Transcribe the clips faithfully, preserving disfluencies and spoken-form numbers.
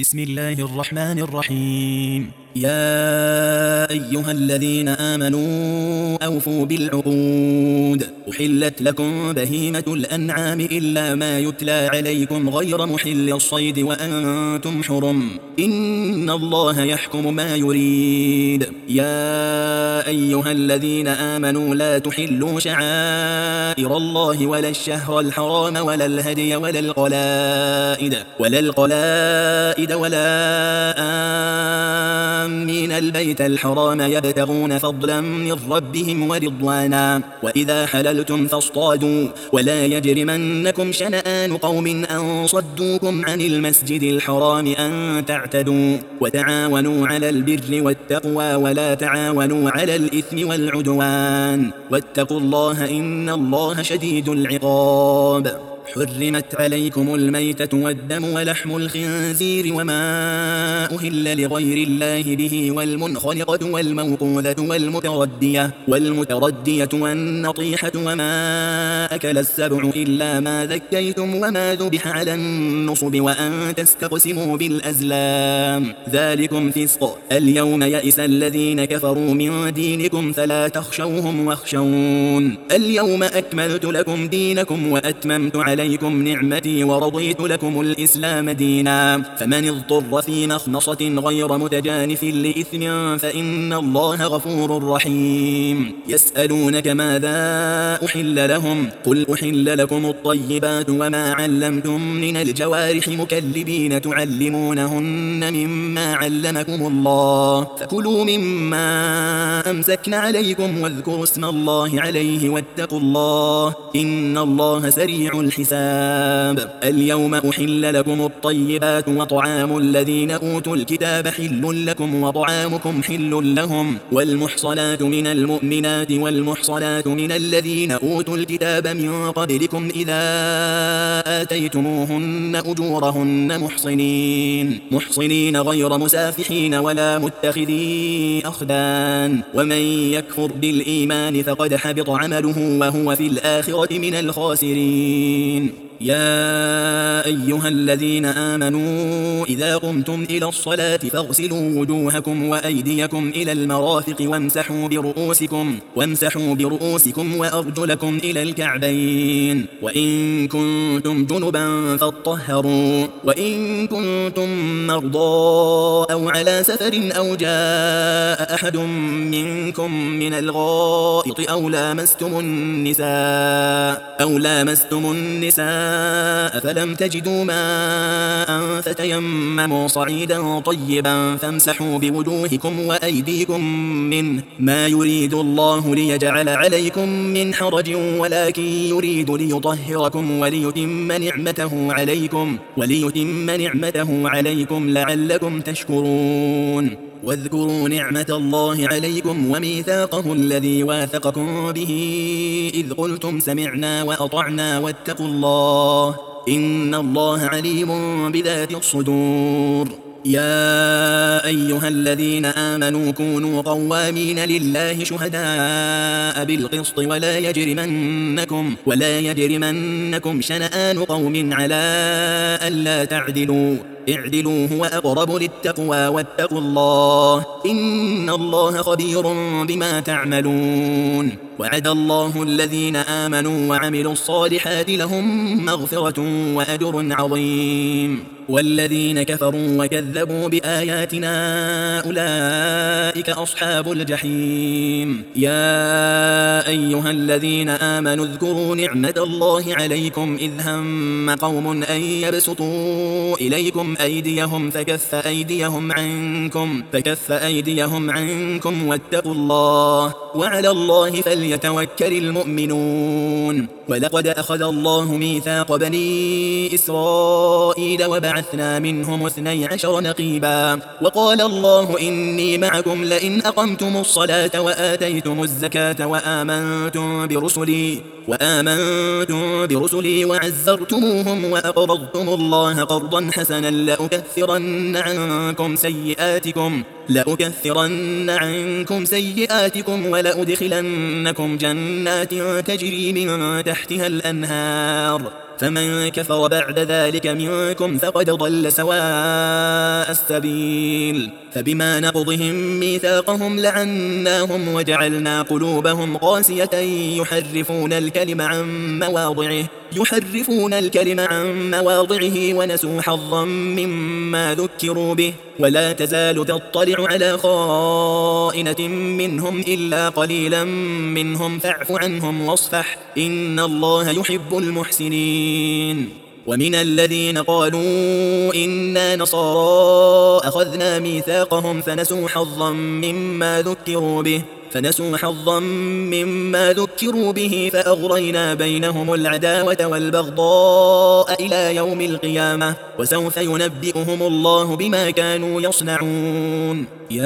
بسم الله الرحمن الرحيم. يا أيها الذين آمنوا أوفوا بالعقود. أحلت لكم بهيمة الأنعام إلا ما يتلى عليكم غير محل الصيد وأنتم حرم. إن الله يحكم ما يريد. يا أيها الذين آمنوا لا تحلوا شعائر الله ولا الشهر الحرام ولا الهدي ولا القلائد ولا القلائد ولا آمين البيت الحرام يبتغون فضلا من ربهم ورضوانا. وإذا حللتم فاصطادوا ولا يجرمنكم شنآن قوم أن صدوكم عن المسجد الحرام أن تعتدوا. وتعاونوا على البر والتقوى ولا تعاونوا على الإثم والعدوان واتقوا الله إن الله شديد العقاب. حرمت عليكم الميتة والدم ولحم الخنزير وما أهل لغير الله به والمنخنقة والموقوذة والمتردية والمتردية والنطيحة وما أكل السبع إلا ما ذكيتم وما ذبح على النصب وأن تستقسموا بالأزلام ذلكم فسق. اليوم يئس الذين كفروا من دينكم فلا تخشوهم واخشون. اليوم أكملت لكم دينكم وأتممت عليكم نعمتي ورضيت لكم الإسلام دينا. فمن اضطر في مخنصة غير متجانف لإثم فإن الله غفور رحيم. يسألونك ماذا أحل لهم قل أحل لكم الطيبات وما علمتم من الجوارح مكلبين تعلمونهن مما علمكم الله فكلوا مما أمسكن عليكم واذكروا اسم الله عليه واتقوا الله إن الله سريع الحساب. اليوم أحل لكم الطيبات وطعام الذين أوتوا الكتاب حل لكم وطعامكم حل لهم والمحصنات من المؤمنات والمحصنات من الذين أوتوا الكتاب من قبلكم إذا آتيتموهن أجورهن محصنين محصنين غير مسافحين ولا متخذي أخدان. ومن يكفر بالإيمان فقد حبط عمله وهو في الآخرة من الخاسرين. يا أيها الذين آمنوا إذا قمتم إلى الصلاة فاغسلوا وجوهكم وأيديكم إلى المرافق وامسحوا برؤوسكم وامسحوا برؤوسكم وأرجلكم إلى الكعبين وإن كنتم جنبا فاطهروا وإن كنتم مرضى أو على سفر أو جاء أحد منكم من الغائط أو لامستم النساء أو لامستم النساء فلم تجدوا ماء فتيمموا صعيدا طيبا فامسحوا بوجوهكم وأيديكم منه ما يريد الله ليجعل عليكم من حرج ولكن يريد ليطهركم وليتم نعمته عليكم وليتم نعمته عليكم لعلكم تشكرون. واذكروا نعمة الله عليكم وميثاقه الذي واثقكم به إذ قلتم سمعنا وأطعنا واتقوا الله إن الله عليم بذات الصدور. يا أيها الذين آمنوا كونوا قوامين لله شهداء بالقسط ولا يجرمنكم ولا يجرمنكم شنآن قوم على ألا تعدلوا اعدلوا هو أقرب للتقوى واتقوا الله إن الله خبير بما تعملون. وعد الله الذين آمنوا وعملوا الصالحات لهم مغفرة وأجر عظيم. والذين كفروا وكذبوا بآياتنا أولئك أصحاب الجحيم. يا أيها الذين آمنوا اذكروا نعمة الله عليكم إذ هم قوم أن يبسطوا إليكم أيديهم فكف أيديهم عنكم فكف أيديهم عنكم واتقوا الله وعلى الله فليتوكل المؤمنون. ولقد أخذ الله ميثاق بني إسرائيل وبعثنا منهم اثني عشر نقيبا وقال الله إني معكم لئن أقمتم الصلاة وآتيتم الزكاة وآمنتم برسلي وآمنتم برسلي وعزرتموهم وأقرضتم الله قرضا حسنا لأكفرن عنكم سيئاتكم لأكفرن عنكم سيئاتكم ولأدخلنكم جنات تجري من تحتها الأنهار فمن كفر بعد ذلك منكم فقد ضل سواء السبيل. فبما نقضهم ميثاقهم لعناهم وجعلنا قلوبهم قاسية يحرفون الكلم عن مواضعه يحرفون الكلم عن مواضعه ونسوا حظا مما ذكروا به ولا تزال تطلع على خائنة منهم إلا قليلا منهم فاعف عنهم واصفح إن الله يحب المحسنين. ومن الذين قالوا إنا نصارى أخذنا ميثاقهم فنسوا حظا مما ذكروا به فنسوا حظا مما ذكروا به فأغرينا بينهم العداوة والبغضاء إلى يوم القيامة وسوف ينبئهم الله بما كانوا يصنعون.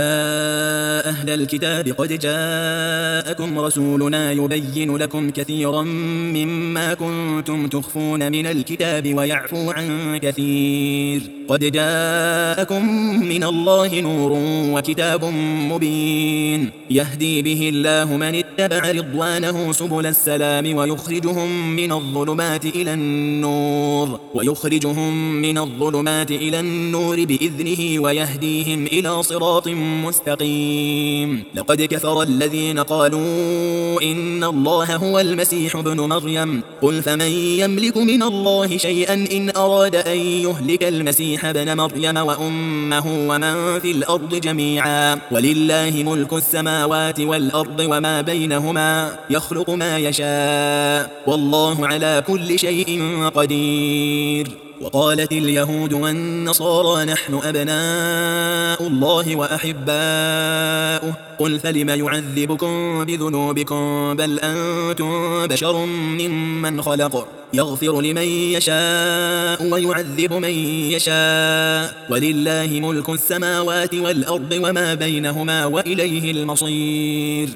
يا أهل الكتاب قد جاءكم رسولنا يبين لكم كثيرا مما كنتم تخفون من الكتاب ويعفو عن كثير قد جاءكم من الله نور وكتاب مبين يهدي به الله من اتبع رضوانه سبل السلام ويخرجهم من الظلمات إلى النور ويخرجهم من الظلمات إلى النور بإذنه ويهديهم إلى صراط مستقيم. لقد كفر الذين قالوا إن الله هو المسيح ابن مريم قل فمن يملك من الله شيئا إن أراد أن يهلك المسيح ابن مريم وأمه ومن في الأرض جميعا ولله ملك السماوات والأرض وما بينهما يخلق ما يشاء والله على كل شيء قدير. وقالت اليهود والنصارى نحن أبناء الله وأحباؤه قل فلم يعذبكم بذنوبكم بل أنتم بشر ممن خلق يغفر لمن يشاء ويعذب من يشاء ولله ملك السماوات والأرض وما بينهما وإليه المصير.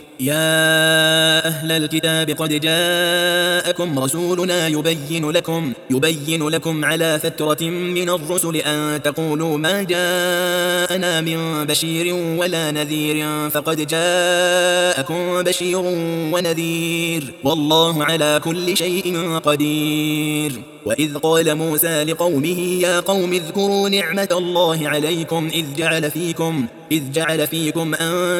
يا أهل الكتاب قد جاءكم رسولنا يبين لكم يبين لكم على فترة من الرسل أن تقولوا ما جاءنا من بشير ولا نذير فقد جاءكم بشير ونذير والله على كل شيء قدير. وإذ قال موسى لقومه يا قوم اذكروا نعمة الله عليكم إذ جعل فيكم إذ جعل فيكم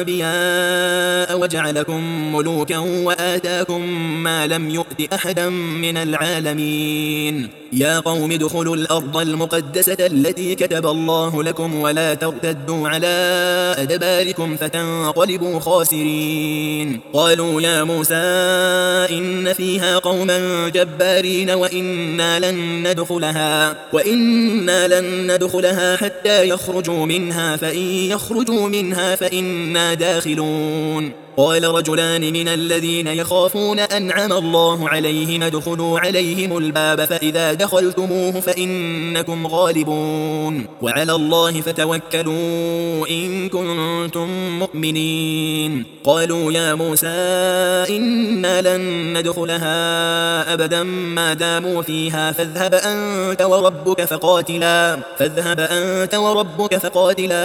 أنبياء وجعلكم ملوكا وآتاكم ما لم يؤت أحدا من العالمين. يا قوم ادخلوا الأرض المقدسة التي كتب الله لكم ولا ترتدوا على أدباركم فتنقلبوا خاسرين. قالوا يا موسى إن فيها قوما جبارين وإنا لن ندخلها وإنا لن ندخلها حتى يخرجوا منها فإن يخرجوا منها فإنا داخلون. قال رجلان من الذين يخافون أنعم الله عليهم ادخلوا عليهم الباب فإذا دخلتموه فإنكم غالبون وعلى الله فتوكلوا إن كنتم مؤمنين. قالوا يا موسى إنا لن ندخلها أبدا ما داموا فيها فاذهب أنت وربك فقاتلا فاذهب أنت وربك فقاتلا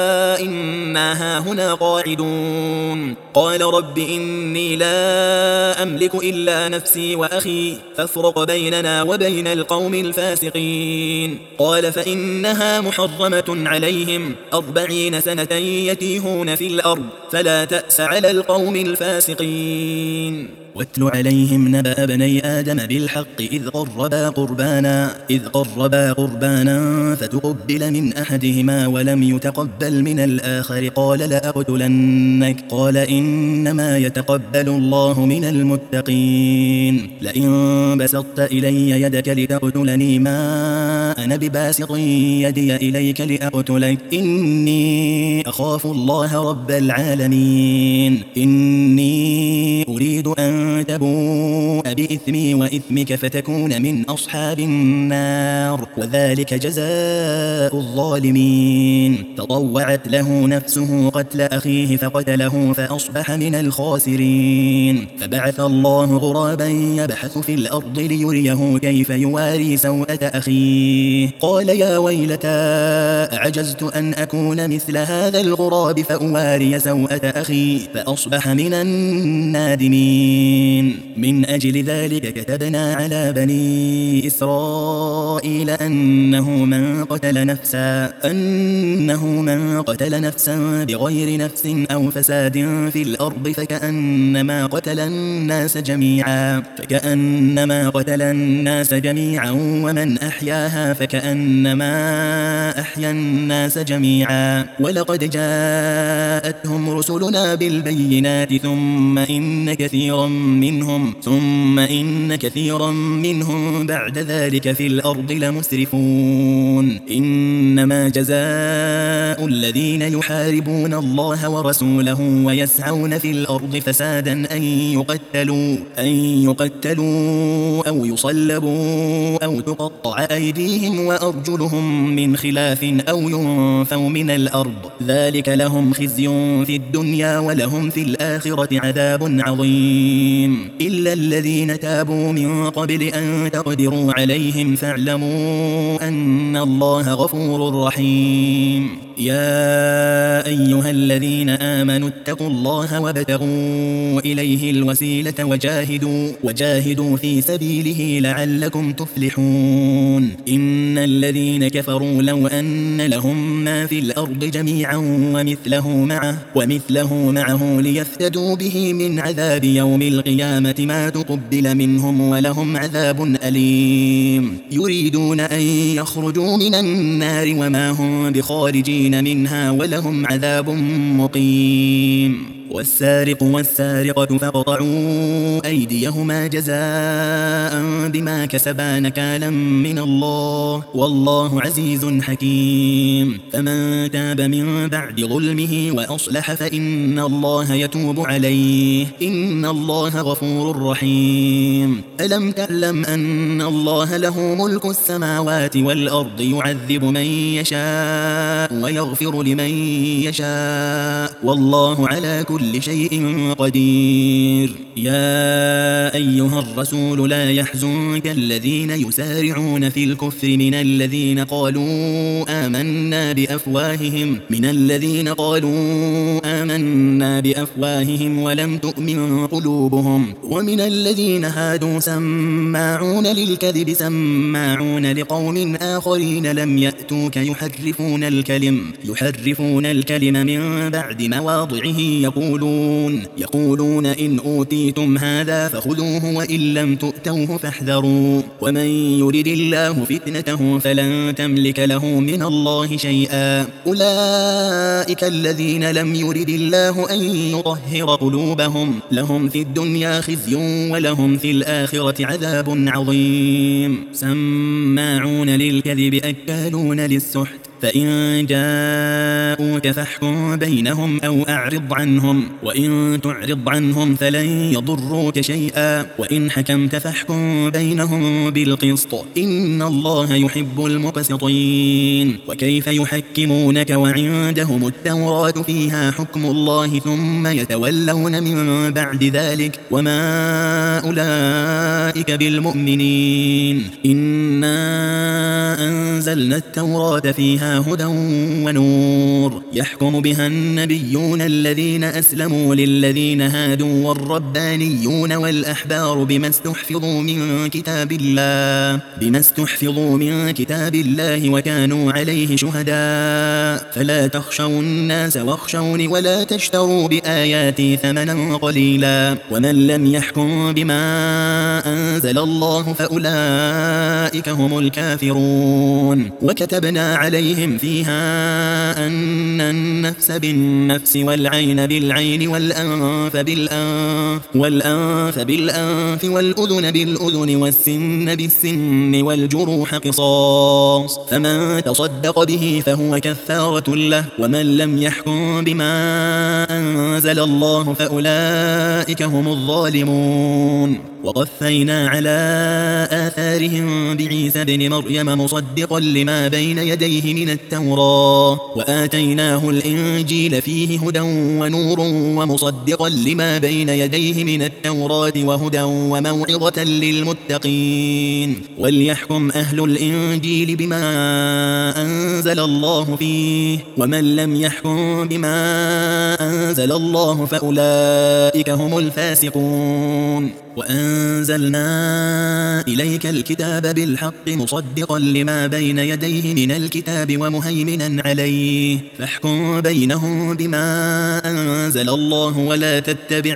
إنا هاهنا قاعدون. قال رب إني لا أملك إلا نفسي وأخي فافرق بيننا وبين القوم الفاسقين. قال فإنها محرمة عليهم أربعين سنة يتيهون في الأرض فلا تأس على القوم الفاسقين. واتل عليهم نبأ بني آدم بالحق إذ قربا قربانا إذ قربا قربانا فتقبل من أحدهما ولم يتقبل من الآخر قال لأقتلنك قال إنما يتقبل الله من المتقين. لئن بسطت إلي يدك لتقتلني ما أنا بباسط يدي إليك لأقتلك إني أخاف الله رب العالمين. إني أريد أن تبوء بإثمي وإثمك فتكون من أصحاب النار وذلك جزاء الظالمين. فطوعت له نفسه قتل أخيه فقتله فأصبح من الخاسرين. فبعث الله غرابا يبحث في الأرض ليريه كيف يواري سوءة أخيه قال يا ويلتى أعجزت أن أكون مثل هذا الغراب فأواري سوءة أخي فأصبح من النادمين. المؤمنين. من أجل ذلك كتبنا على بني إسرائيل أنه من قتل نفسا أنه من قتل نفسا بغير نفس أو فساد في الأرض فكأنما قتل الناس جميعا فكأنما قتل الناس جميعا ومن أحياها فكأنما أحيا الناس جميعا. ولقد جاءتهم رسلنا بالبينات ثم إن كثيرا منهم ثم إن كثيرا منهم بعد ذلك في الأرض لمسرفون. إنما جزاء الذين يحاربون الله ورسوله ويسعون في الأرض فسادا أن يقتلوا أن يقتلوا أو يصلبوا أو تقطع أيديهم وأرجلهم من خلاف أو ينفوا من الأرض ذلك لهم خزي في الدنيا ولهم في الآخرة عذاب عظيم. إلا الذين تابوا من قبل أن تقدروا عليهم فاعلموا أن الله غفور رحيم. يا أيها الذين آمنوا اتقوا الله وابتغوا إليه الوسيلة وجاهدوا وجاهدوا في سبيله لعلكم تفلحون. إن الذين كفروا لو أن لهم ما في الأرض جميعا ومثله معه ومثله معه ليفتدوا به من عذاب يوم القيامة ما تقبل منهم ولهم عذاب أليم. يريدون أن يخرجوا من النار وما هم بخارجين منها ولهم عذاب مقيم. والسارق والسارقة فاقطعوا أيديهما جزاء بما كسبا نكالا من الله والله عزيز حكيم. فمن تاب من بعد ظلمه وأصلح فإن الله يتوب عليه إن الله غفور رحيم. ألم تعلم أن الله له ملك السماوات والأرض يعذب من يشاء ويغفر لمن يشاء والله على كل كل شيء قدير. يا أيها الرسول لا يحزنك الذين يسارعون في الكفر من الذين قالوا آمنا بأفواههم من الذين قالوا آمنا بأفواههم ولم تؤمن قلوبهم ومن الذين هادوا سماعون للكذب سماعون لقوم آخرين لم يأتوك يحرفون الكلم يحرفون الكلم من بعد مواضعه يقولون يقولون إن أوتيتم هذا فخذوه وإن لم تؤتوه فاحذروا ومن يرد الله فتنته فلن تملك له من الله شيئا. أولئك الذين لم يرد الله أن يطهر قلوبهم لهم في الدنيا خزي ولهم في الآخرة عذاب عظيم. سماعون للكذب أكالون للسحت فإن جاءوك فاحكم بينهم أو أعرض عنهم وإن تعرض عنهم فلن يضروك شيئا وإن حكمت فاحكم بينهم بالقسط إن الله يحب المقسطين. وكيف يحكمونك وعندهم التوراة فيها حكم الله ثم يتولون من بعد ذلك وما أولئك بالمؤمنين. إنا أنزلنا التوراة فيها هدى ونور يحكم بها النبيون الذين أسلموا للذين هادوا والربانيون والأحبار بما استحفظوا من كتاب الله بما استحفظوا من كتاب الله وكانوا عليه شهداء فلا تخشوا الناس واخشوني ولا تشتروا بآياتي ثمنا قليلا ومن لم يحكم بما أنزل الله فأولئك هم الكافرون. وكتبنا عليهم فيها أن النفس بالنفس والعين بالعين والأنف بالأنف والأنف بالأنف والأذن بالأذن والسن بالسن والجروح قصاص فمن تصدق به فهو كفارة له ومن لم يحكم بما أنزل الله فأولئك هم الظالمون. وقفينا على آثارهم بعيسى ابن مريم مصدقا لما بين يديه من التوراة وآتيناه الإنجيل فيه هدى ونور ومصدقا لما بين يديه من التوراة وهدى وموعظة للمتقين وليحكم أهل الإنجيل بما أنزل الله فيه ومن لم يحكم بما أنزل الله فأولئك هم الفاسقون وأنزلنا إليك الكتاب بالحق مصدقا لما بين يديه من الكتاب ومهيمنا عليه فاحكم بينهم بما أنزل الله ولا تتبع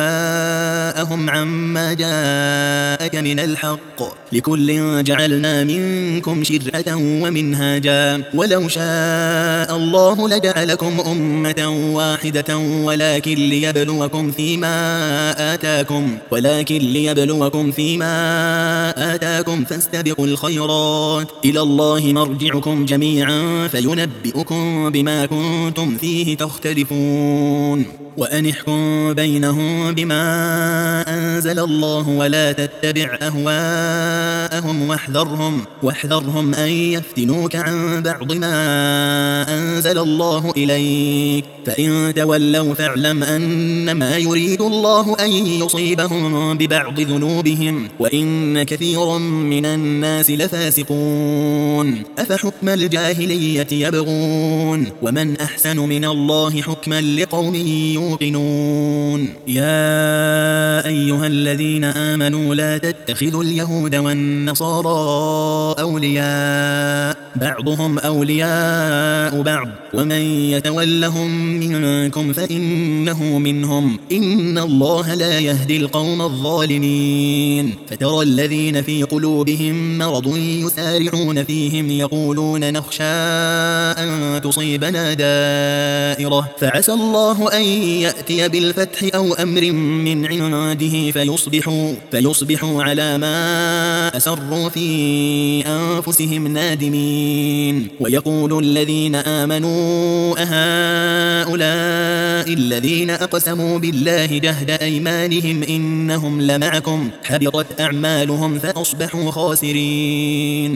أهواءهم عما جاءك من الحق لكل جعلنا منكم شرعة ومنهاجا ولو شاء الله لجعلكم أمة واحدة ولكن ليبلوكم فيما آتاكم ولكن ولكن ليبلوكم فيما آتاكم فاستبقوا الخيرات إلى الله مرجعكم جميعا فينبئكم بما كنتم فيه تختلفون وأن احكم بينهم بما أنزل الله ولا تتبع أهواءهم واحذرهم واحذرهم أن يفتنوك عن بعض ما أنزل الله إليك فإن تولوا فاعلم أنما يريد الله أن يصيبهم ببعض ذنوبهم وإن كثيرا من الناس لفاسقون أفحكم الجاهلية يبغون ومن أحسن من الله حكما لقوم يوقنون يا أيها الذين آمنوا لا تتخذوا اليهود والنصارى أولياء بعضهم أولياء بعض ومن يتولهم منكم فإنه منهم إن الله لا يهدي القوم الظالمين فترى الذين في قلوبهم مرض يسارعون فيهم يقولون نخشى أن تصيبنا دائرة فعسى الله أن يأتي بالفتح أو أمر من عنده فيصبحوا, فيصبحوا على ما أسروا في أنفسهم نادمين ويقول الذين آمنوا أهؤلاء الذين أقسموا بالله جهد أيمانهم إنهم لمعكم حبطت أعمالهم فأصبحوا خاسرين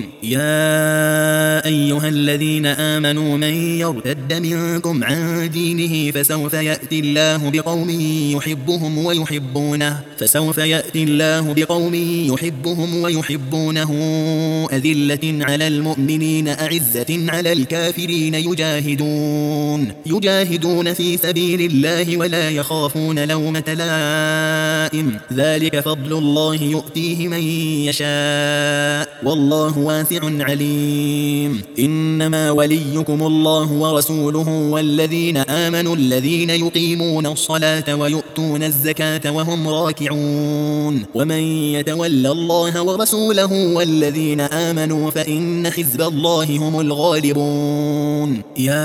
يا أيها الذين آمنوا من يرتد منكم عن دينه فسوف يأتي الله بقوم يحبهم ويحبونه فسوف يأتي الله بقوم يحبهم ويحبونه أذلة على المؤمنين أعزة على الكافرين يجاهدون يجاهدون في سبيل الله ولا يخافون لومة لائم ذلك فضل الله يؤتيه من يشاء والله واسع عليم إنما وليكم الله ورسوله والذين آمنوا الذين يقيمون الصلاة ويؤتون الزكاة وهم راكعون ومن يتولى الله ورسوله والذين آمنوا فإن حزب الله هم الغالبون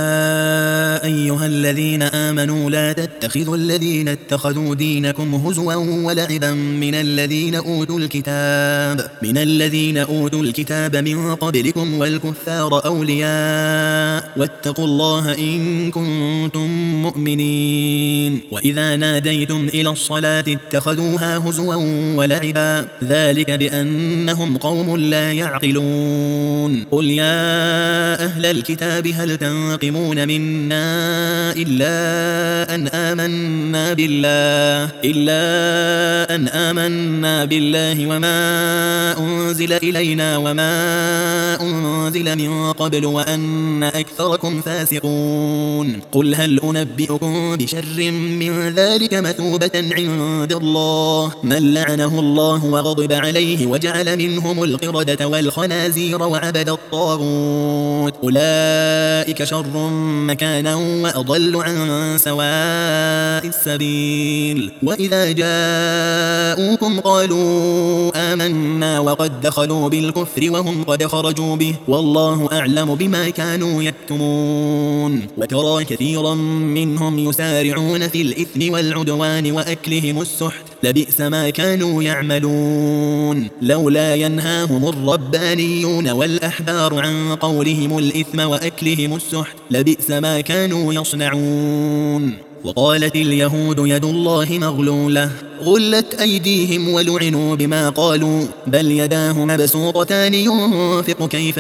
يا أيها الذين آمنوا لا تتخذوا الذين اتخذوا دينكم هزوا ولعبا من الذين أوتوا الكتاب من الذين أوتوا الكتاب من قبلكم والكفار أولياء واتقوا الله إن كنتم مؤمنين وإذا ناديتم إلى الصلاة اتخذوها هزوا ولعبا ذلك بأنهم قوم لا يعقلون قل يا أهل الكتاب هل تنقمون منا إلا أن آمنا بالله إلا أن آمنا بالله وما أنزل إلينا وما أنزل من قبل وأن أكثركم فاسقون قل هل أنبئكم بشر من ذلك مثوبة عند الله من لعنه الله وغضب عليه وجعل منهم القردة والخنازير وعبد الطاغوت أولئك شر مكانا وأضل عن سواء السبيل وإذا جاءوكم قالوا آمنا وقد دخلوا بالكفر وهم قد خرجوا به والله أعلم بما كانوا يكتمون وترى كثيرا منهم يسارعون في الإثم والعدوان وأكلهم السحت لبئس ما كانوا يعملون لولا ينهاهم الربانيون والأحبار عن قولهم الإثم وأكلهم السحت لبئس ما كانوا يصنعون وقالت اليهود يد الله مغلولة غلت أيديهم ولعنوا بما قالوا بل يداه مبسوطتان ينفق كيف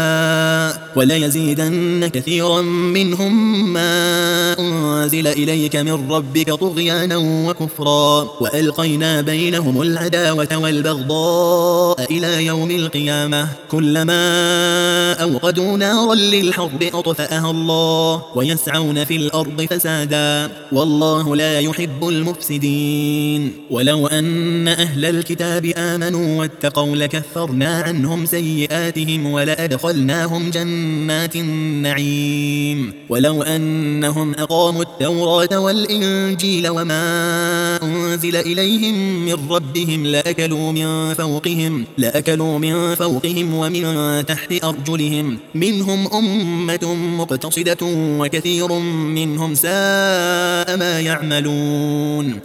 يشاء وليزيدن كثيرا منهم ما أنزل إليك من ربك طغيانا وكفرا وألقينا بينهم العداوة والبغضاء إلى يوم القيامة كلما أوقدوا نارا للحرب أطفأها الله ويسعون في الأرض فسادا والله لا يحب المفسدين ولو أن أهل الكتاب آمنوا واتقوا لكفرنا عنهم سيئاتهم ولأدخلناهم جنات النعيم ولو أنهم أقاموا التوراة والإنجيل وما أنزل إليهم من ربهم لأكلوا من فوقهم لأكلوا من فوقهم ومن تحت أرجلهم منهم أمة مقتصدة وكثير منهم ساء ما يعملون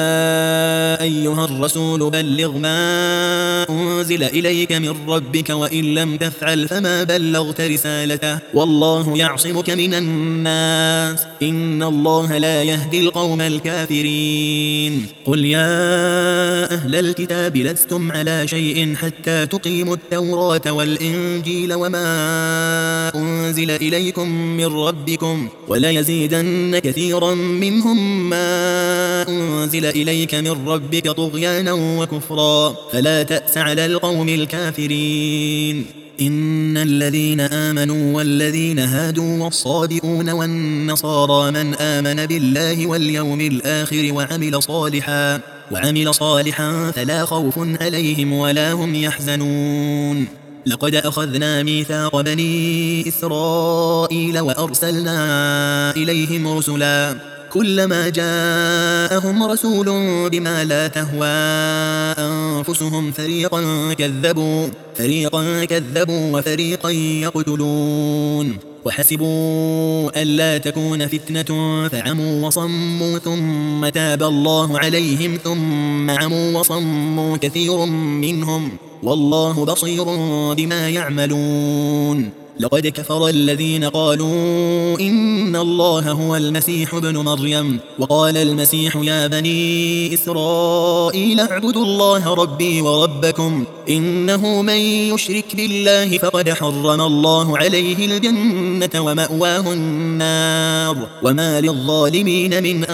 يا أيها الرسول بلغ ما أنزل إليك من ربك وإن لم تفعل فما بلغت رسالته والله يعصمك من الناس إن الله لا يهدي القوم الكافرين قل يا أهل الكتاب لستم على شيء حتى تقيموا التوراة والإنجيل وما أنزل إليكم من ربكم وليزيدن كثيرا منهم ما أنزل إليك من ربك طغيانا وكفرا فلا تأس على القوم الكافرين إن الذين آمنوا والذين هادوا والصابئون والنصارى من آمن بالله واليوم الآخر وعمل صالحا وعمل صالحا فلا خوف عليهم ولا هم يحزنون لقد أخذنا ميثاق بني إسرائيل وأرسلنا إليهم رسلا كلما جاءهم رسول بما لا تهوى أنفسهم فريقا كذبوا فريقا كذبوا وفريقا يقتلون وحسبوا ألا تكون فتنة فعموا وصموا ثم تاب الله عليهم ثم عموا وصموا كثير منهم والله بصير بما يعملون لقد كفر الذين قالوا إن الله هو المسيح ابن مريم وقال المسيح يا بني إسرائيل اعبدوا الله ربي وربكم إنه من يشرك بالله فقد حرم الله عليه الجنة ومأواه النار وما للظالمين من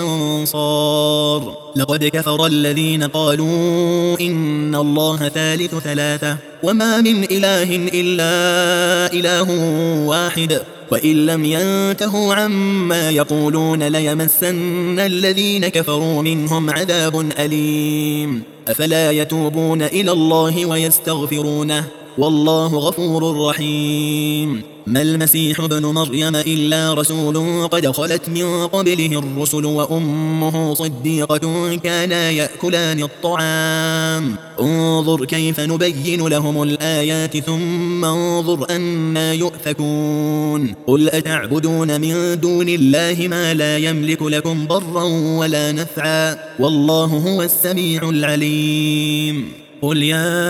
أنصار لقد كفر الذين قالوا إن الله ثالث ثلاثة وما من إله إلا إله واحد وإن لم ينتهوا عما يقولون ليمسن الذين كفروا منهم عذاب أليم أفلا يتوبون إلى الله ويستغفرونه والله غفور رحيم ما المسيح ابن مريم إلا رسول قد خلت من قبله الرسل وأمه صديقة كانا يأكلان الطعام انظر كيف نبين لهم الآيات ثم انظر أنا يؤفكون قل أتعبدون من دون الله ما لا يملك لكم ضرا ولا نفعا والله هو السميع العليم قل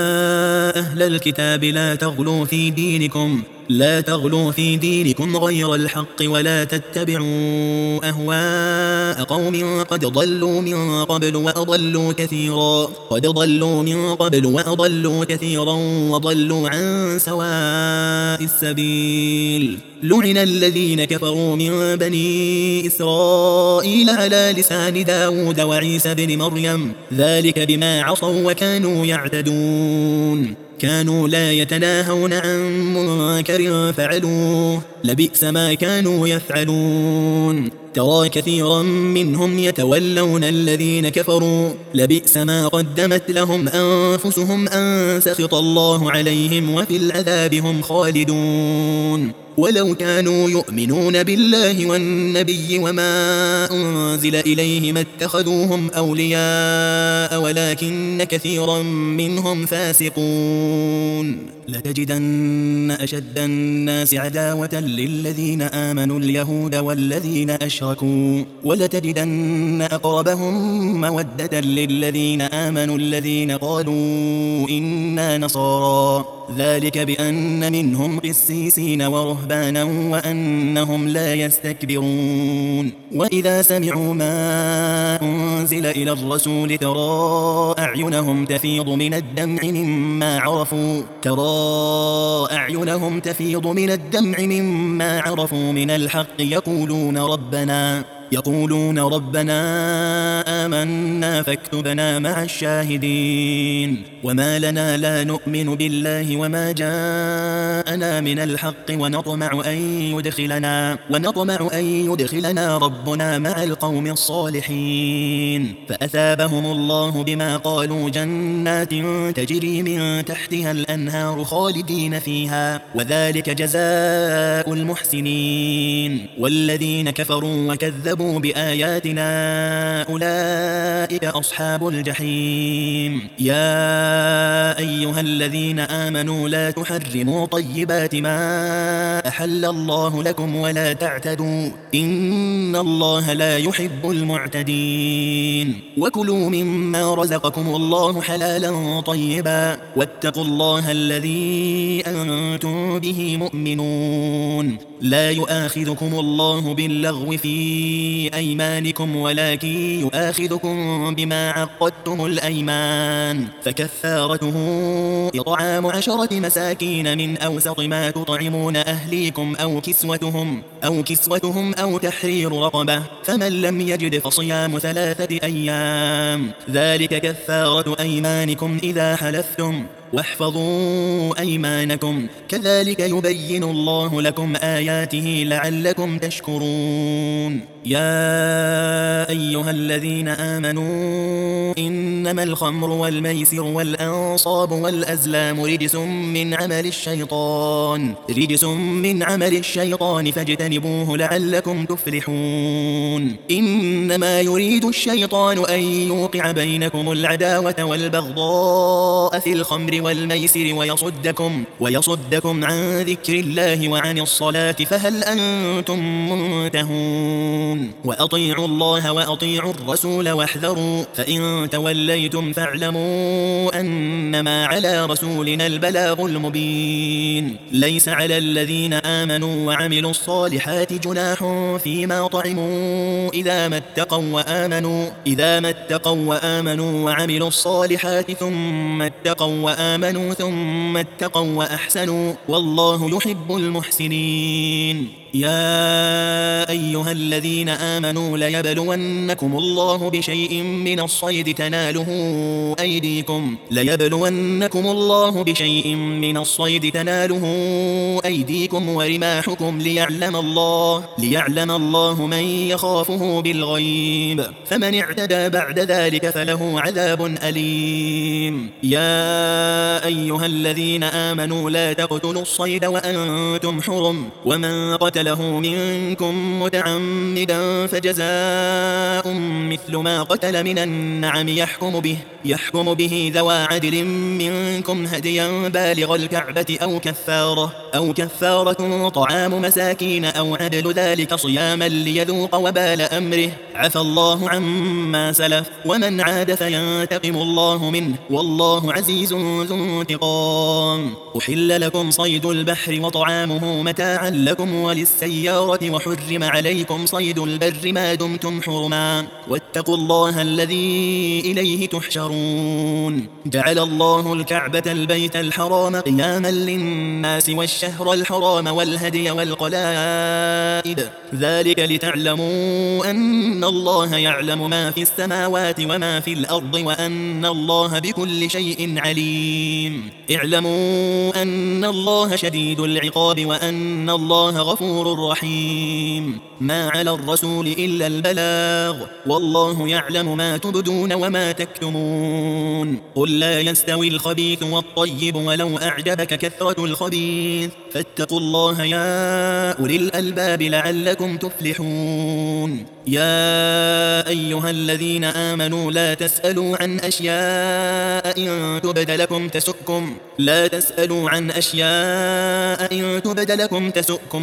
يا أهل الكتاب لا تغلوا في دينكم لا تغلوا في دينكم غير الحق ولا تتبعوا أهواء قوم قد ضلوا من قبل وأضلوا كثيرا قد ضلوا من قبل وأضلوا كثيرا وضلوا عن سواء السبيل لعن الذين كفروا من بني إسرائيل على لسان داود وعيسى بن مريم ذلك بما عصوا وكانوا يعتدون كانوا لا يتناهون عن منكر فعلوه لبئس ما كانوا يفعلون ترى كثيرا منهم يتولون الذين كفروا لبئس ما قدمت لهم أنفسهم أن سخط الله عليهم وفي العذاب هم خالدون ولو كانوا يؤمنون بالله والنبي وما أنزل إليه ما اتخذوهم أولياء ولكن كثيرا منهم فاسقون لتجدن أشد الناس عداوة للذين آمنوا اليهود والذين أشركوا ولتجدن أقربهم مودة للذين آمنوا الذين قالوا إنا نصارى ذلك بأن منهم قسيسين ورهبانا ورهبانا وأنهم لا يستكبرون. وإذا سمعوا ما أنزل إلى الرسول ترى أعينهم تفيض من الدمع مما عرفوا ترى أعينهم تفيض من الدمع مما عرفوا من الحق يقولون ربنا يقولون ربنا آمنا فاكتبنا مع الشاهدين. وما لنا لا نؤمن بالله وما جاءنا من الحق ونطمع أن يدخلنا ونطمع أن يدخلنا ربنا مع القوم الصالحين. فأثابهم الله بما قالوا جنات تجري من تحتها الأنهار خالدين فيها وذلك جزاء المحسنين. والذين كفروا وكذبوا بآياتنا أولئك أصحاب الجحيم. يا أيها الذين آمنوا لا تحرموا طيبات ما أحل الله لكم ولا تعتدوا إن الله لا يحب المعتدين. وكلوا مما رزقكم الله حلالا طيبا واتقوا الله الذي أنتم به مؤمنون. لا يؤاخذكم الله باللغو في أيمانكم ولكن يؤاخذكم بما عقدتم الأيمان فكفارته إطعام عشرة مساكين من أوسط ما تطعمون أهليكم أو كسوتهم أو كسوتهم أو تحرير رقبة فمن لم يجد فصيام ثلاثة أيام ذلك كفارة أيمانكم إذا حلفتم واحفظوا أيمانكم كذلك يبين الله لكم آياته لعلكم تشكرون. يا أيها الذين آمنوا إنما الخمر والميسر والأنصاب والأزلام رجس من عمل الشيطان رجس من عمل الشيطان فاجتنبوه لعلكم تفلحون. إنما يريد الشيطان أن يوقع بينكم العداوة والبغضاء في الخمر والميسر ويصدكم ويصدكم عن ذكر الله وعن الصلاة فهل أنتم منتهون. وأطيعوا الله وأطيعوا الرسول واحذروا فإن توليتم فاعلموا أنما على رسولنا البلاغ المبين. ليس على الذين آمنوا وعملوا الصالحات جناح فيما طعموا إذا ما اتقوا وآمنوا إذا ما اتقوا وآمنوا وعملوا الصالحات ثم اتقوا وآمنوا ثم اتقوا وأحسنوا والله يحب المحسنين. يا أيها الذين آمنوا ليبلونكم الله بشيء من الصيد تناله أيديكم ليبلونكم الله بشيء من الصيد تناله أيديكم ورماحكم ليعلم الله ليعلم الله من يخافه بالغيب فمن اعتدى بعد ذلك فله عذاب أليم. يا أيها الذين آمنوا لا تقتلوا الصيد وأنتم حرم ومن قتل له منكم متعمدا فجزاء مثل ما قتل من النعم يحكم به يحكم به ذوى عدل منكم هديا بالغ الكعبة أو كفارة أو كفارة طعام مساكين أو عدل ذلك صياما ليذوق وبال أمره عفى الله عما سلف ومن عاد فينتقم الله منه والله عزيز ذو انتقام. أحل لكم صيد البحر وطعامه متاعا لكم وللسيارة وحرم عليكم صيد البر ما دمتم حرما واتقوا الله الذي إليه تحشرون. جعل الله الكعبة البيت الحرام قياما للناس والشهر الحرام والهدي والقلائد ذلك لتعلموا أن الله يعلم ما في السماوات وما في الأرض وأن الله بكل شيء عليم. اعلموا أن الله شديد العقاب وأن الله غفور رحيم. ما على الرسول إلا البلاغ والله يعلم ما تبدون وما تكتمون. قل لا يستوي الخبيث والطيب ولو أعجبك كثرة الخبيث فاتقوا الله يا أولي الألباب لعلكم تفلحون. يا أيها الذين آمنوا لا تسألوا عن أشياء إن تبد لكم تسؤكم لا تسألوا عن أشياء إن تبد لكم تسؤكم وإن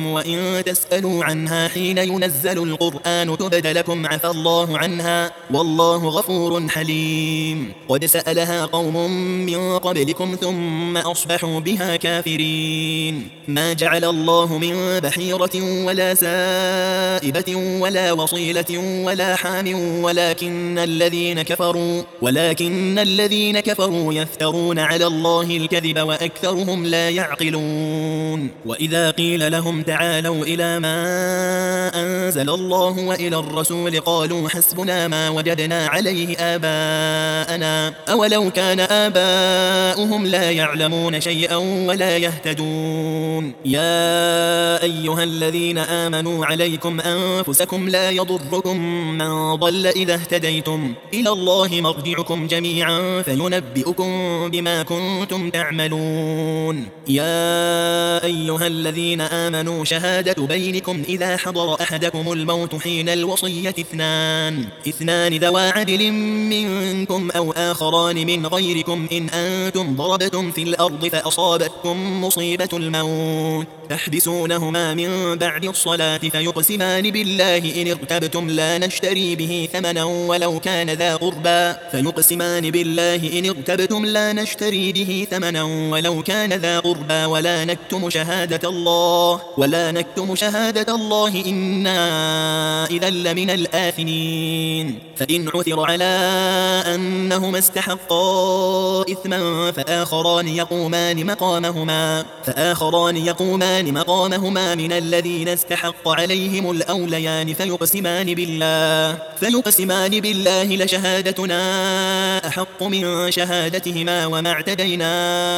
تسألوا عنها حين ينزل القرآن تبد لكم عفى الله عنها والله غفور حليم. قد سألها قوم من قبلكم ثم أصبحوا بها كافرين. ما جعل الله من بحيرة ولا سائبة ولا وصيلة ولا حام ولكن الذين كفروا ولكن الذين كفروا يفترون على الله الكذب وأكثرهم لا يعقلون. وإذا قيل لهم تعالوا إلى ما أنزل الله وإلى الرسول قالوا حسبنا ما وجدنا عليه آباءنا أولو كان آباؤهم لا يعلمون شيئا ولا يهتدون. يا أيها الذين آمنوا عليكم أنفسكم لا يضركم من ضل إذا اهتديتم إلى الله مرجعكم جميعا فينبئكم بما كنتم تعملون. يا أيها الذين آمنوا شهادة بينكم إذا حضر أحدكم الموت حين الوصية اثنان اثنان ذوى عدل منكم أو آخران من غيركم إن أنتم ضربتم في الأرض فأصابتكم مصيبة الموت تحبسونهما من بعد الصلاة فيقسمان بالله إن ارتبتم لا نشتري به ثمنا ولو كان ذا قربى فيقسمان بالله إن ارتبتم لا نشتري به ثمنا ولو كان ذا قربى ولا نكتم شهادة الله ولا نكتم شهادة الله إنا إذا لمن الآثمين. فإن عثر على أنهما استحقا إثما فآخران يقومان مقامهما فآخران يقومان مقامهما من الذين استحق عليهم الأوليان فيقسمان بالله فيقسمان بالله لشهادتنا أحق من شهادتهما وما اعتدينا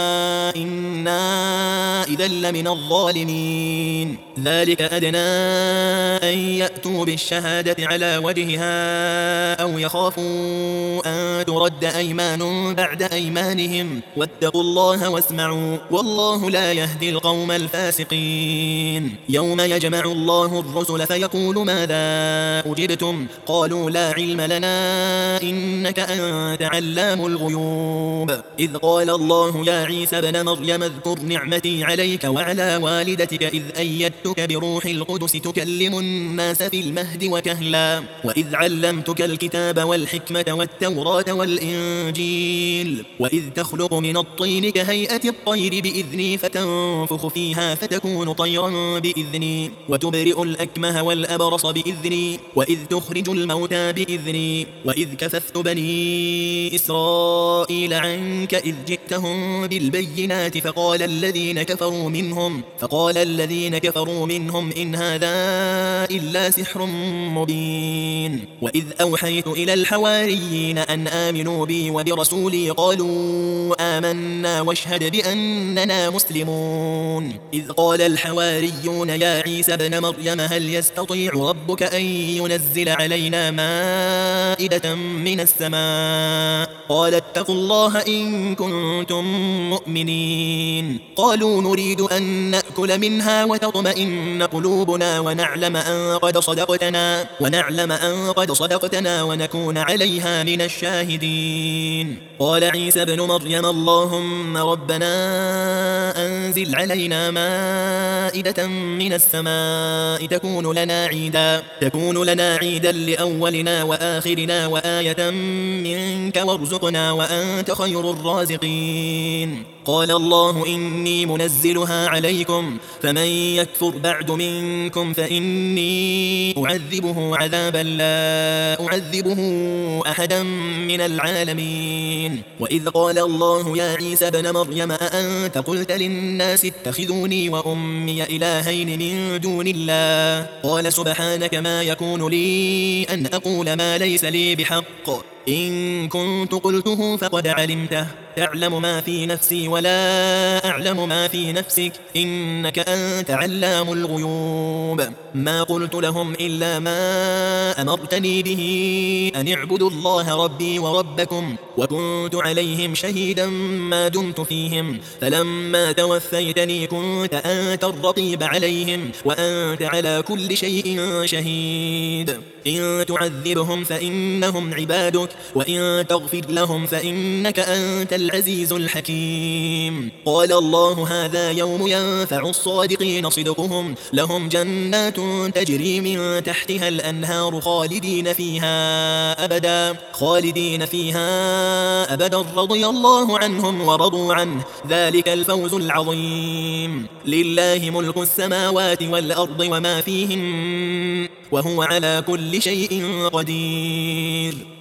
إنا إذا لمن الظالمين. ذلك أدنى أن يأتوا بالشهادة على وجهها أو يخافوا أن ترد أيمان بعد أيمانهم واتقوا الله واسمعوا والله لا يهدي القوم الفاسقين. يوم يجمع الله الرسل فيقول ماذا أجبتم قالوا لا علم لنا إنك أنت علام الغيوب. إذ قال الله يا عيسى بن مريم اذكر نعمتي عليك وعلى والدتك إذ أيدتك بروح القدس تكلم الناس في المهد وكهلا وإذ علمتك الكتاب والحكمة والتوراة والإنجيل وإذ تخلق من الطين كهيئة الطير بإذني فتنفخ فيها فتكون طيرا بإذني وتبرئ الأكمه والأبرص بإذني وإذ تخرج الموتى بإذني وإذ كففت بني إسرائيل عنك إذ جئتهم بالبينات فقال الذين كفروا منهم فقال الذين كفروا منهم إن هذا إلا سحر مبين. وإذ أوحيت إلى الحواريين أن آمنوا بي وبرسولي قالوا آمنا واشهد بأننا مسلمون. إذ قال الحواريون يا عيسى بن مريم هل يستطيع ربك أن ينزل علينا مائدة من السماء قال اتقوا الله إن كنتم مؤمنين. قالوا نريد أن نأكل منها وتطمئن قلوبنا ونعلم أن قد صدقتنا ونعلم أن قد صدقتنا ونكون عليها من الشاهدين. قال عيسى بن مريم اللهم ربنا أنزل علينا مائدة من السماء تكون لنا عيدا تكون لنا عيدا لأولنا وآخرنا وآية منك وارزقنا وأنت خير الرازقين. قال الله إني منزلها عليكم فمن يكفر بعد منكم فإني أعذبه عذابا لا أعذبه أحدا من العالمين. وإذ قال الله يا عيسى بن مريم أأنت قلت للناس اتخذوني وأمي إلهين من دون الله قال سبحانك ما يكون لي أن أقول ما ليس لي بحق إن كنت قلته فقد علمته تعلم ما في نفسي ولا أعلم ما في نفسك إنك أنت علام الغيوب. ما قلت لهم إلا ما أمرتني به أن اعبدوا الله ربي وربكم وكنت عليهم شهيدا ما دمت فيهم فلما توفيتني كنت أنت الرقيب عليهم وأنت على كل شيء شهيد. إن تعذبهم فإنهم عبادك وإن تغفر لهم فإنك أنت العزيز الحكيم. قال الله هذا يوم ينفع الصادقين صدقهم لهم جنات تجري من تحتها الأنهار خالدين فيها أبدا خالدين فيها أبدا رضي الله عنهم ورضوا عنه ذلك الفوز العظيم. لله ملك السماوات والأرض وما فيهن وهو على كل شيء قدير.